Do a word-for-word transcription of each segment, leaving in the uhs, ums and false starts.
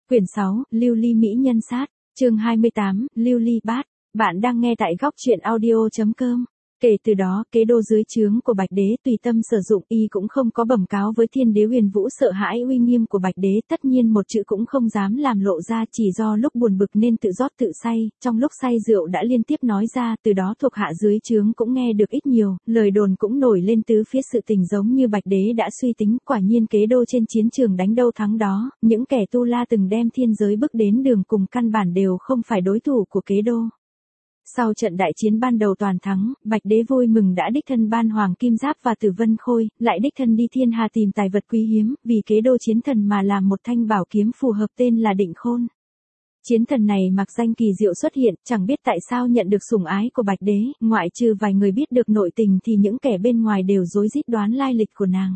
Quyển sáu, Lưu Ly Mỹ Nhân Sát, chương hai mươi tám, Lưu Ly Bát. Bạn đang nghe tại góc truyện audio.com. Kể từ đó, kế đô dưới trướng của Bạch Đế tùy tâm sử dụng, y cũng không có bẩm cáo với Thiên Đế Huyền Vũ sợ hãi uy nghiêm của Bạch Đế, tất nhiên một chữ cũng không dám làm lộ ra, chỉ do lúc buồn bực nên tự rót tự say, trong lúc say rượu đã liên tiếp nói ra, từ đó thuộc hạ dưới trướng cũng nghe được ít nhiều, lời đồn cũng nổi lên tứ phía, sự tình giống như Bạch Đế đã suy tính, quả nhiên kế đô trên chiến trường đánh đâu thắng đó, những kẻ tu la từng đem thiên giới bước đến đường cùng căn bản đều không phải đối thủ của kế đô. Sau trận đại chiến ban đầu toàn thắng, Bạch Đế vui mừng đã đích thân ban Hoàng Kim Giáp và Tử Vân Khôi, lại đích thân đi thiên hà tìm tài vật quý hiếm, vì kế đô chiến thần mà làm một thanh bảo kiếm phù hợp tên là Định Khôn. Chiến thần này mặc danh kỳ diệu xuất hiện, chẳng biết tại sao nhận được sủng ái của Bạch Đế, ngoại trừ vài người biết được nội tình thì những kẻ bên ngoài đều rối rít đoán lai lịch của nàng.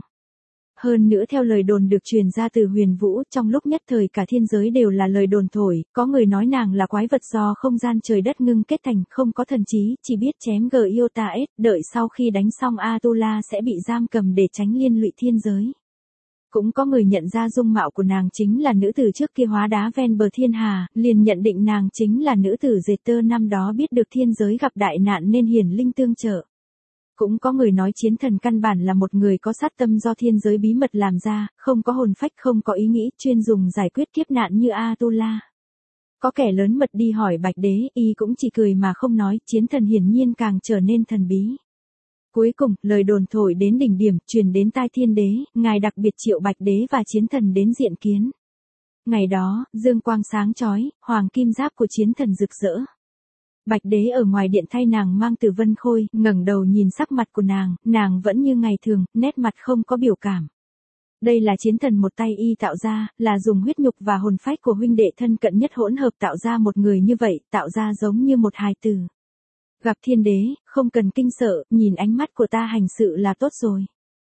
Hơn nữa theo lời đồn được truyền ra từ Huyền Vũ, trong lúc nhất thời cả thiên giới đều là lời đồn thổi, có người nói nàng là quái vật do không gian trời đất ngưng kết thành, không có thần trí, chỉ biết chém gờ yêu ta ết, đợi sau khi đánh xong Atula sẽ bị giam cầm để tránh liên lụy thiên giới. Cũng có người nhận ra dung mạo của nàng chính là nữ tử trước kia hóa đá ven bờ thiên hà, liền nhận định nàng chính là nữ tử dệt tơ năm đó biết được thiên giới gặp đại nạn nên hiển linh tương trợ. Cũng có người nói chiến thần căn bản là một người có sát tâm do thiên giới bí mật làm ra, không có hồn phách, không có ý nghĩ, chuyên dùng giải quyết kiếp nạn như Atula. Có kẻ lớn mật đi hỏi Bạch Đế, y cũng chỉ cười mà không nói, chiến thần hiển nhiên càng trở nên thần bí. Cuối cùng, lời đồn thổi đến đỉnh điểm, truyền đến tai Thiên Đế, ngài đặc biệt triệu Bạch Đế và chiến thần đến diện kiến. Ngày đó, dương quang sáng chói, hoàng kim giáp của chiến thần rực rỡ. Bạch Đế ở ngoài điện thay nàng mang Tử Vân Khôi, ngẩng đầu nhìn sắc mặt của nàng, nàng vẫn như ngày thường, nét mặt không có biểu cảm. Đây là chiến thần một tay y tạo ra, là dùng huyết nhục và hồn phách của huynh đệ thân cận nhất hỗn hợp tạo ra một người như vậy, tạo ra giống như một hài tử. Gặp Thiên Đế, không cần kinh sợ, nhìn ánh mắt của ta hành sự là tốt rồi.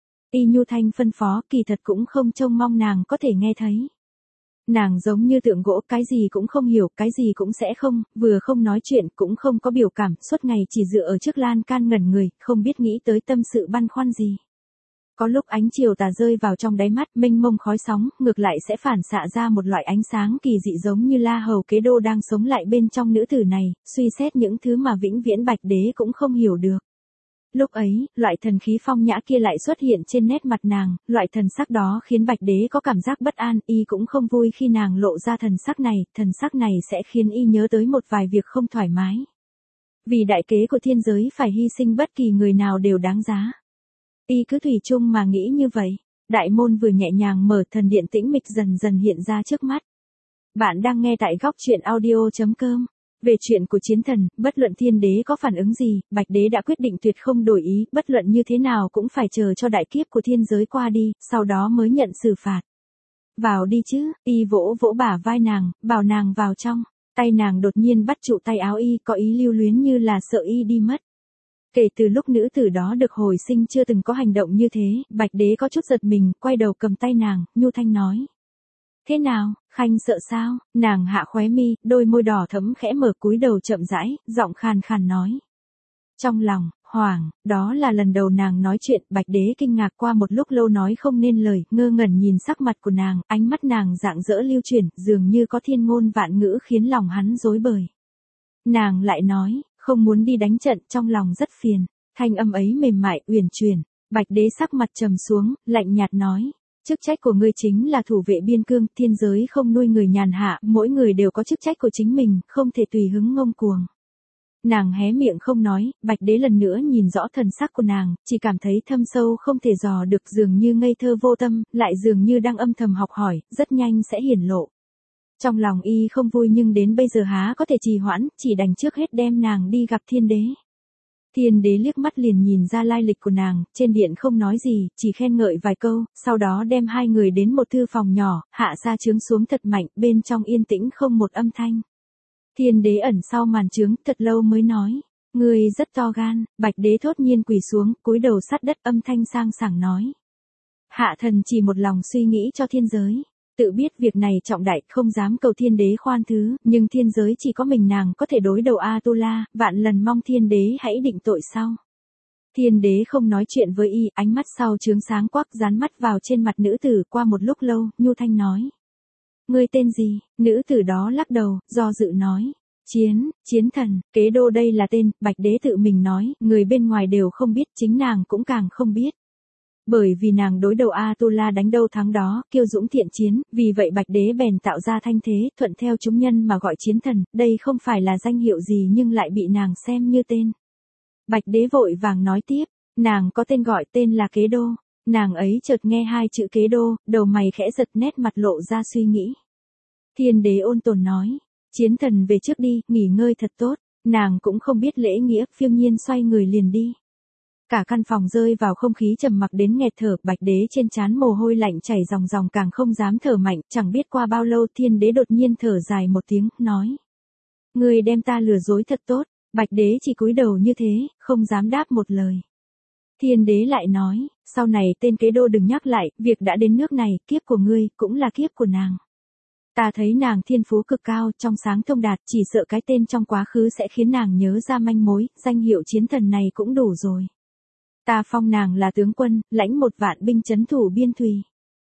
Y nhu thanh phân phó, kỳ thật cũng không trông mong nàng có thể nghe thấy. Nàng giống như tượng gỗ, cái gì cũng không hiểu, cái gì cũng sẽ không, vừa không nói chuyện, cũng không có biểu cảm, suốt ngày chỉ dựa ở trước lan can ngẩn người, không biết nghĩ tới tâm sự băn khoăn gì. Có lúc ánh chiều tà rơi vào trong đáy mắt, mênh mông khói sóng, ngược lại sẽ phản xạ ra một loại ánh sáng kỳ dị giống như La Hầu Kế Đô đang sống lại bên trong nữ tử này, suy xét những thứ mà vĩnh viễn Bạch Đế cũng không hiểu được. Lúc ấy, loại thần khí phong nhã kia lại xuất hiện trên nét mặt nàng, loại thần sắc đó khiến Bạch Đế có cảm giác bất an, y cũng không vui khi nàng lộ ra thần sắc này, thần sắc này sẽ khiến y nhớ tới một vài việc không thoải mái. Vì đại kế của thiên giới phải hy sinh bất kỳ người nào đều đáng giá. Y cứ thủy chung mà nghĩ như vậy, đại môn vừa nhẹ nhàng mở, thần điện tĩnh mịch dần dần hiện ra trước mắt. Bạn đang nghe tại góc truyện audio.com. Về chuyện của chiến thần, bất luận Thiên Đế có phản ứng gì, Bạch Đế đã quyết định tuyệt không đổi ý, bất luận như thế nào cũng phải chờ cho đại kiếp của thiên giới qua đi, sau đó mới nhận xử phạt. Vào đi chứ, y vỗ vỗ bả vai nàng, bảo nàng vào trong, tay nàng đột nhiên bắt trụ tay áo y, có ý lưu luyến như là sợ y đi mất. Kể từ lúc nữ tử đó được hồi sinh chưa từng có hành động như thế, Bạch Đế có chút giật mình, quay đầu cầm tay nàng, nhu thanh nói. Thế nào, Khanh sợ sao? Nàng hạ khóe mi, đôi môi đỏ thẫm khẽ mở, cúi đầu chậm rãi, giọng khàn khàn nói. Trong lòng, hoảng, đó là lần đầu nàng nói chuyện, Bạch Đế kinh ngạc, qua một lúc lâu nói không nên lời, ngơ ngẩn nhìn sắc mặt của nàng, ánh mắt nàng rạng rỡ lưu chuyển, dường như có thiên ngôn vạn ngữ khiến lòng hắn rối bời. Nàng lại nói, không muốn đi đánh trận, trong lòng rất phiền, thanh âm ấy mềm mại, uyển chuyển. Bạch Đế sắc mặt trầm xuống, lạnh nhạt nói. Chức trách của ngươi chính là thủ vệ biên cương, thiên giới không nuôi người nhàn hạ, mỗi người đều có chức trách của chính mình, không thể tùy hứng ngông cuồng. Nàng hé miệng không nói, Bạch Đế lần nữa nhìn rõ thần sắc của nàng, chỉ cảm thấy thâm sâu không thể dò được, dường như ngây thơ vô tâm, lại dường như đang âm thầm học hỏi, rất nhanh sẽ hiển lộ. Trong lòng y không vui nhưng đến bây giờ há có thể trì hoãn, chỉ đành trước hết đem nàng đi gặp Thiên Đế. Thiên Đế liếc mắt liền nhìn ra lai lịch của nàng, trên điện không nói gì, chỉ khen ngợi vài câu, sau đó đem hai người đến một thư phòng nhỏ, hạ sa chướng xuống thật mạnh, bên trong yên tĩnh không một âm thanh. Thiên Đế ẩn sau màn chướng, thật lâu mới nói, ngươi rất to gan. Bạch Đế thốt nhiên quỳ xuống, cúi đầu sát đất, âm thanh sang sảng nói. Hạ thần chỉ một lòng suy nghĩ cho thiên giới. Tự biết việc này trọng đại, không dám cầu Thiên Đế khoan thứ, nhưng thiên giới chỉ có mình nàng có thể đối đầu Atula, vạn lần mong Thiên Đế hãy định tội sau. Thiên Đế không nói chuyện với y, ánh mắt sau chướng sáng quắc, dán mắt vào trên mặt nữ tử, qua một lúc lâu, nhu thanh nói. Ngươi tên gì? Nữ tử đó lắc đầu, do dự nói. Chiến, chiến thần, kế đô đây là tên, Bạch Đế tự mình nói, người bên ngoài đều không biết, chính nàng cũng càng không biết. Bởi vì nàng đối đầu Atula đánh đâu thắng đó, kiêu dũng thiện chiến, vì vậy Bạch Đế bèn tạo ra thanh thế, thuận theo chúng nhân mà gọi chiến thần, đây không phải là danh hiệu gì nhưng lại bị nàng xem như tên. Bạch Đế vội vàng nói tiếp, nàng có tên gọi tên là Kế Đô. Nàng ấy chợt nghe hai chữ Kế Đô, đầu mày khẽ giật, nét mặt lộ ra suy nghĩ. Thiên Đế ôn tồn nói, chiến thần về trước đi, nghỉ ngơi thật tốt. Nàng cũng không biết lễ nghĩa, phiêu nhiên xoay người liền đi. Cả căn phòng rơi vào không khí trầm mặc đến nghẹt thở, Bạch Đế trên trán mồ hôi lạnh chảy ròng ròng càng không dám thở mạnh, chẳng biết qua bao lâu Thiên Đế đột nhiên thở dài một tiếng, nói. Ngươi đem ta lừa dối thật tốt. Bạch Đế chỉ cúi đầu như thế, không dám đáp một lời. Thiên Đế lại nói, sau này tên Kế Đô đừng nhắc lại, việc đã đến nước này, kiếp của ngươi, cũng là kiếp của nàng. Ta thấy nàng thiên phú cực cao, trong sáng thông đạt, chỉ sợ cái tên trong quá khứ sẽ khiến nàng nhớ ra manh mối, danh hiệu chiến thần này cũng đủ rồi. Ta phong nàng là tướng quân, lãnh một vạn binh trấn thủ biên thùy.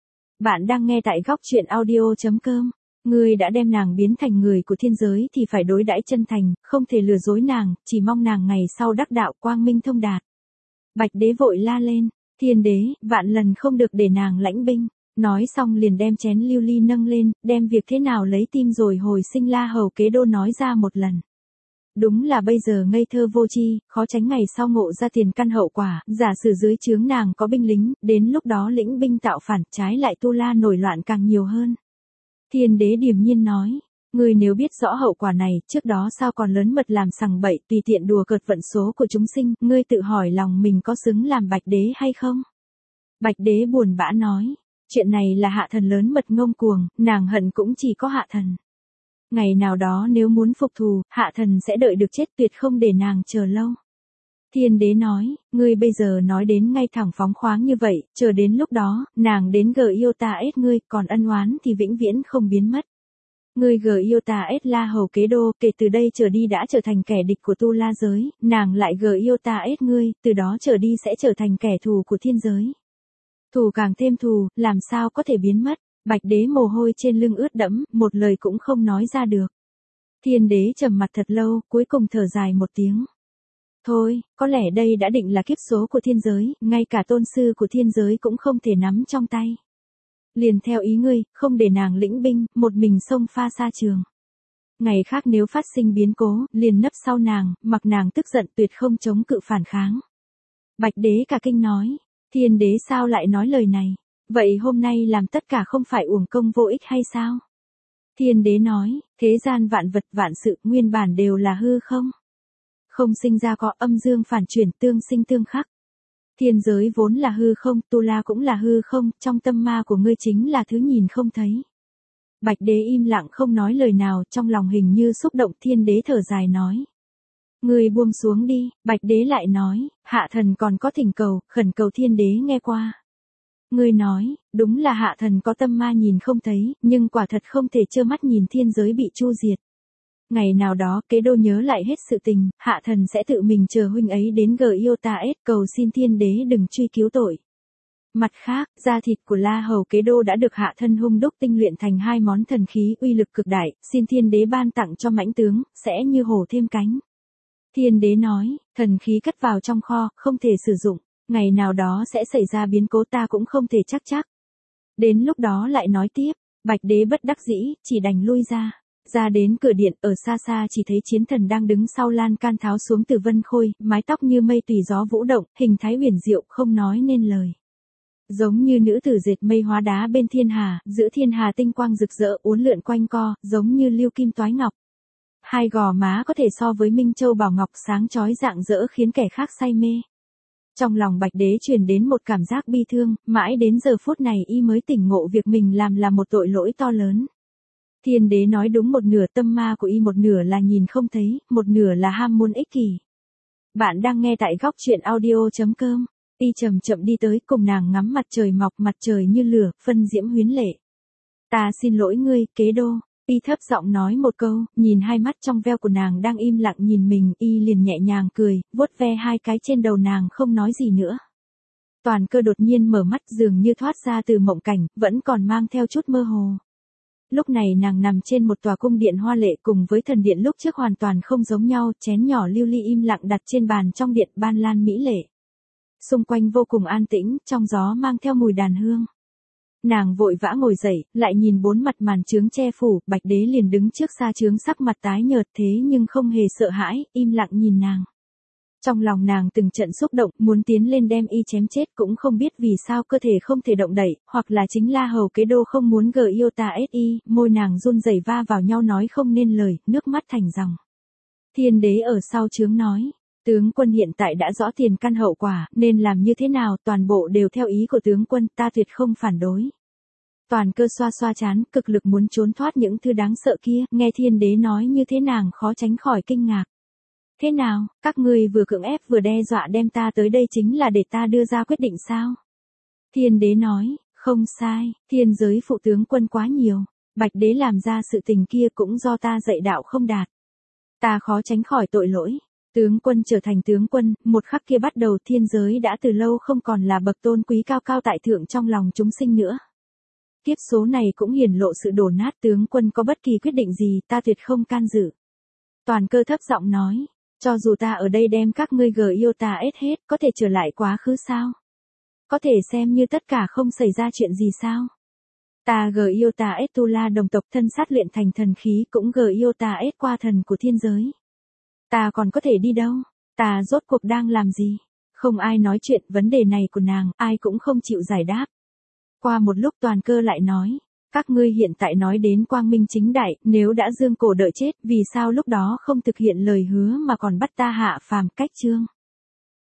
Bạn đang nghe tại góc truyện audio chấm com. Ngươi đã đem nàng biến thành người của thiên giới thì phải đối đãi chân thành, không thể lừa dối nàng, chỉ mong nàng ngày sau đắc đạo quang minh thông đạt. Bạch Đế vội la lên, Thiên Đế, vạn lần không được để nàng lãnh binh. Nói xong liền đem chén lưu ly nâng lên, đem việc thế nào lấy tim rồi hồi sinh La Hầu Kế Đô nói ra một lần. Đúng là bây giờ ngây thơ vô tri, khó tránh ngày sau ngộ ra tiền căn hậu quả, giả sử dưới trướng nàng có binh lính, đến lúc đó lĩnh binh tạo phản, trái lại Tu La nổi loạn càng nhiều hơn. Thiên Đế điềm nhiên nói, ngươi nếu biết rõ hậu quả này, trước đó sao còn lớn mật làm sằng bậy, tùy tiện đùa cợt vận số của chúng sinh, ngươi tự hỏi lòng mình có xứng làm Bạch Đế hay không? Bạch Đế buồn bã nói, chuyện này là hạ thần lớn mật ngông cuồng, nàng hận cũng chỉ có hạ thần. Ngày nào đó nếu muốn phục thù, hạ thần sẽ đợi được chết, tuyệt không để nàng chờ lâu. Thiên Đế nói, ngươi bây giờ nói đến ngay thẳng phóng khoáng như vậy, chờ đến lúc đó, nàng đến gờ yêu ta ết ngươi, còn ân oán thì vĩnh viễn không biến mất. Ngươi gờ yêu ta ết La Hầu Kế Đô, kể từ đây trở đi đã trở thành kẻ địch của Tu La giới, nàng lại gờ yêu ta ết ngươi, từ đó trở đi sẽ trở thành kẻ thù của thiên giới. Thù càng thêm thù, làm sao có thể biến mất? Bạch Đế mồ hôi trên lưng ướt đẫm, một lời cũng không nói ra được. Thiên Đế trầm mặt thật lâu, cuối cùng thở dài một tiếng. Thôi, có lẽ đây đã định là kiếp số của thiên giới, ngay cả tôn sư của thiên giới cũng không thể nắm trong tay. Liền theo ý ngươi, không để nàng lĩnh binh, một mình xông pha xa trường. Ngày khác nếu phát sinh biến cố, liền nấp sau nàng, mặc nàng tức giận tuyệt không chống cự phản kháng. Bạch Đế cả kinh nói, Thiên Đế sao lại nói lời này? Vậy hôm nay làm tất cả không phải uổng công vô ích hay sao? Thiên Đế nói, thế gian vạn vật vạn sự nguyên bản đều là hư không? Không sinh ra có, âm dương phản chuyển, tương sinh tương khắc. Thiên giới vốn là hư không, Tu La cũng là hư không, trong tâm ma của ngươi chính là thứ nhìn không thấy. Bạch Đế im lặng không nói lời nào, trong lòng hình như xúc động. Thiên Đế thở dài nói, ngươi buông xuống đi. Bạch Đế lại nói, hạ thần còn có thỉnh cầu, khẩn cầu Thiên Đế nghe qua. Ngươi nói, đúng là hạ thần có tâm ma nhìn không thấy, nhưng quả thật không thể trơ mắt nhìn thiên giới bị chu diệt. Ngày nào đó, Kế Đô nhớ lại hết sự tình, hạ thần sẽ tự mình chờ huynh ấy đến gờ yêu ta ết, cầu xin Thiên Đế đừng truy cứu tội. Mặt khác, da thịt của La Hầu Kế Đô đã được hạ thân hung đúc tinh luyện thành hai món thần khí uy lực cực đại, xin Thiên Đế ban tặng cho mãnh tướng, sẽ như hổ thêm cánh. Thiên Đế nói, thần khí cất vào trong kho, không thể sử dụng, ngày nào đó sẽ xảy ra biến cố ta cũng không thể chắc chắc. Đến lúc đó lại nói tiếp, Bạch Đế bất đắc dĩ, chỉ đành lui ra. Ra đến cửa điện, ở xa xa chỉ thấy chiến thần đang đứng sau lan can tháo xuống từ vân khôi, mái tóc như mây tùy gió vũ động, hình thái huyền diệu, không nói nên lời. Giống như nữ tử dệt mây hóa đá bên thiên hà, giữa thiên hà tinh quang rực rỡ uốn lượn quanh co, giống như lưu kim toái ngọc. Hai gò má có thể so với minh châu bảo ngọc sáng chói rạng rỡ khiến kẻ khác say mê. Trong lòng Bạch Đế truyền đến một cảm giác bi thương, mãi đến giờ phút này y mới tỉnh ngộ việc mình làm là một tội lỗi to lớn. Thiên Đế nói đúng, một nửa tâm ma của y, một nửa là nhìn không thấy, một nửa là ham muốn ích kỷ. Bạn đang nghe tại góc truyện audio chấm com. Y chậm chậm đi tới, cùng nàng ngắm mặt trời mọc, mặt trời như lửa, phân diễm huyến lệ. Ta xin lỗi ngươi, Kế Đô. Y thấp giọng nói một câu, nhìn hai mắt trong veo của nàng đang im lặng nhìn mình, y liền nhẹ nhàng cười, vuốt ve hai cái trên đầu nàng không nói gì nữa. Toàn Cơ đột nhiên mở mắt, dường như thoát ra từ mộng cảnh, vẫn còn mang theo chút mơ hồ. Lúc này nàng nằm trên một tòa cung điện hoa lệ cùng với thần điện lúc trước hoàn toàn không giống nhau, chén nhỏ lưu ly im lặng đặt trên bàn trong điện ban lan mỹ lệ. Xung quanh vô cùng an tĩnh, trong gió mang theo mùi đàn hương. Nàng vội vã ngồi dậy, lại nhìn bốn mặt màn trướng che phủ, Bạch Đế liền đứng trước sa trướng sắc mặt tái nhợt thế nhưng không hề sợ hãi, im lặng nhìn nàng. Trong lòng nàng từng trận xúc động, muốn tiến lên đem y chém chết cũng không biết vì sao cơ thể không thể động đậy, hoặc là chính La Hầu Kế Đô không muốn gờ yêu ta si, môi nàng run rẩy va vào nhau nói không nên lời, nước mắt thành dòng. Thiên đế ở sau trướng nói, tướng quân hiện tại đã rõ tiền căn hậu quả, nên làm như thế nào, toàn bộ đều theo ý của tướng quân, ta tuyệt không phản đối. Toàn Cơ xoa xoa chán, cực lực muốn trốn thoát những thứ đáng sợ kia, nghe thiên đế nói như thế nàng khó tránh khỏi kinh ngạc. Thế nào, các ngươi vừa cưỡng ép vừa đe dọa đem ta tới đây chính là để ta đưa ra quyết định sao? Thiên đế nói, không sai, thiên giới phụ tướng quân quá nhiều, Bạch Đế làm ra sự tình kia cũng do ta dạy đạo không đạt. Ta khó tránh khỏi tội lỗi. Tướng quân trở thành tướng quân, một khắc kia bắt đầu thiên giới đã từ lâu không còn là bậc tôn quý cao cao tại thượng trong lòng chúng sinh nữa. Kiếp số này cũng hiển lộ sự đổ nát, tướng quân có bất kỳ quyết định gì ta tuyệt không can dự. Toàn Cơ thấp giọng nói, cho dù ta ở đây đem các ngươi gờ yêu ta ết hết, có thể trở lại quá khứ sao? Có thể xem như tất cả không xảy ra chuyện gì sao? Ta gờ yêu ta ết tu la đồng tộc thân sát luyện thành thần khí cũng gờ yêu ta ết qua thần của thiên giới. Ta còn có thể đi đâu? Ta rốt cuộc đang làm gì? Không ai nói chuyện vấn đề này của nàng, ai cũng không chịu giải đáp. Qua một lúc Toàn Cơ lại nói, các ngươi hiện tại nói đến quang minh chính đại, nếu đã dương cổ đợi chết, vì sao lúc đó không thực hiện lời hứa mà còn bắt ta hạ phàm cách chương?